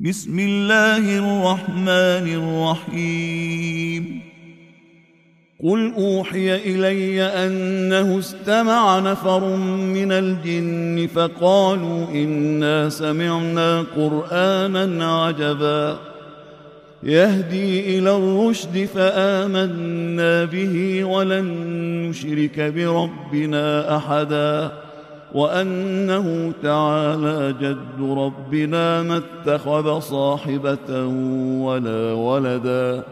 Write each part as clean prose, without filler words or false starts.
بسم الله الرحمن الرحيم قل أوحي إلي أنه استمع نفر من الجن فقالوا إنا سمعنا قرآنا عجبا يهدي إلى الرشد فآمنا به ولن نشرك بربنا أحدا وأنه تعالى جد ربنا ما اتخذ صاحبة ولا ولدا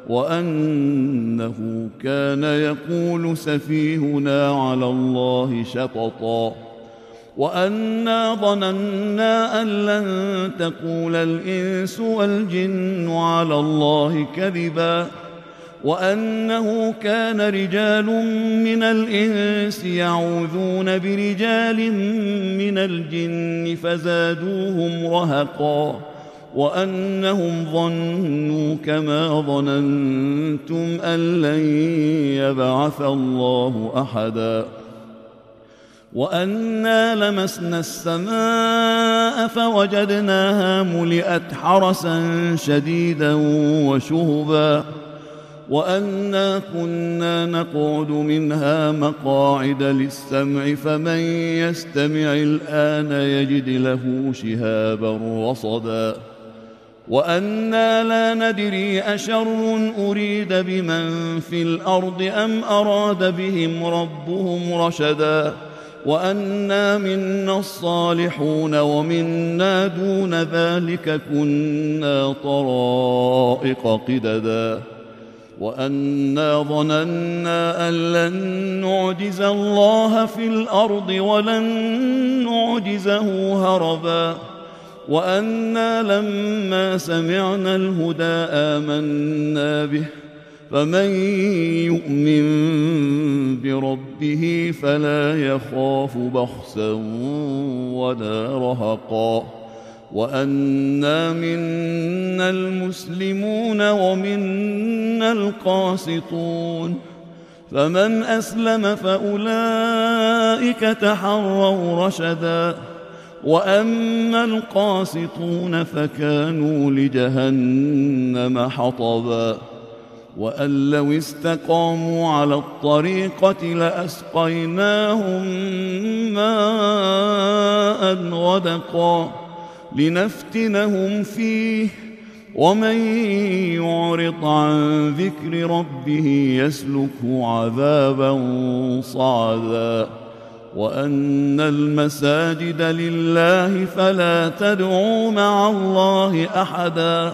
وأنه كان يقول سفيهنا على الله شططا وأنا ظننا أن لن تقول الإنس والجن على الله كذبا وأنه كان رجال من الإنس يعوذون برجال من الجن فزادوهم رهقا وأنهم ظنوا كما ظننتم أن لن يبعث الله أحدا وأنا لمسنا السماء فوجدناها ملئت حرسا شديدا وشهبا وأنا كنا نقعد منها مقاعد للسمع فمن يستمع الآن يجد له شهابا رصدا وأنا لا ندري أشر أريد بمن في الأرض أم أراد بهم ربهم رشدا وأنا منا الصالحون ومنا دون ذلك كنا طرائق قددا وأنا ظننا أن لن نعجز الله في الأرض ولن نعجزه هربا وأنا لما سمعنا الهدى آمنا به فمن يؤمن بربه فلا يخاف بخسا ولا رهقا وأنا منا المسلمون ومنا القاسطون فمن أسلم فأولئك تحروا رشدا وأما القاسطون فكانوا لجهنم حطبا وأن لو استقاموا على الطريقة لأسقيناهم ماء غدقا لنفتنهم فيه ومن يعرض عن ذكر ربه يسلكه عذابا صعدا وأن المساجد لله فلا تدعوا مع الله أحدا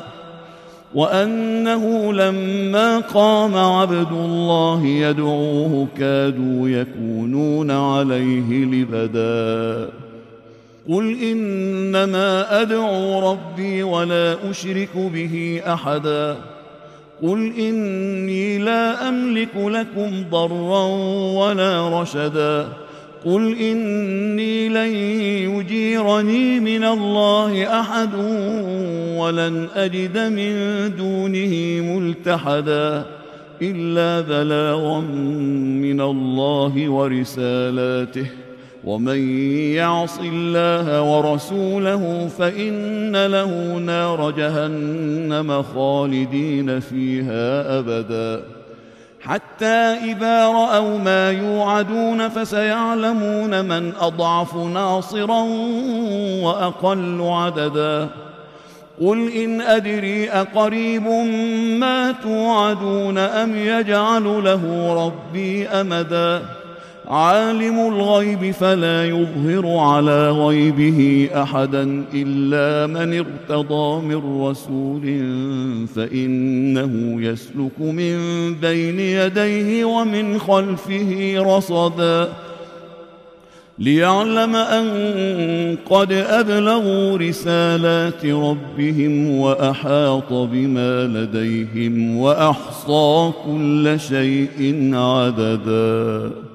وأنه لما قام عبد الله يدعوه كادوا يكونون عليه لبدا قل إنما أدعو ربي ولا أشرك به أحدا قل إني لا أملك لكم ضرا ولا رشدا قل إني لن يجيرني من الله أحد ولن أجد من دونه ملتحدا إلا بلاغا من الله ورسالاته ومن يعص الله ورسوله فإن له نار جهنم خالدين فيها أبدا حتى إذا رأوا ما يوعدون فسيعلمون من أضعف ناصرا وأقل عددا قل إن أدري أقريب ما توعدون أم يجعل له ربي أمدا عالم الغيب فلا يظهر على غيبه أحدا إلا من ارتضى من رسول فإنه يسلك من بين يديه ومن خلفه رصدا ليعلم أن قد أبلغوا رسالات ربهم وأحاط بما لديهم وأحصى كل شيء عددا.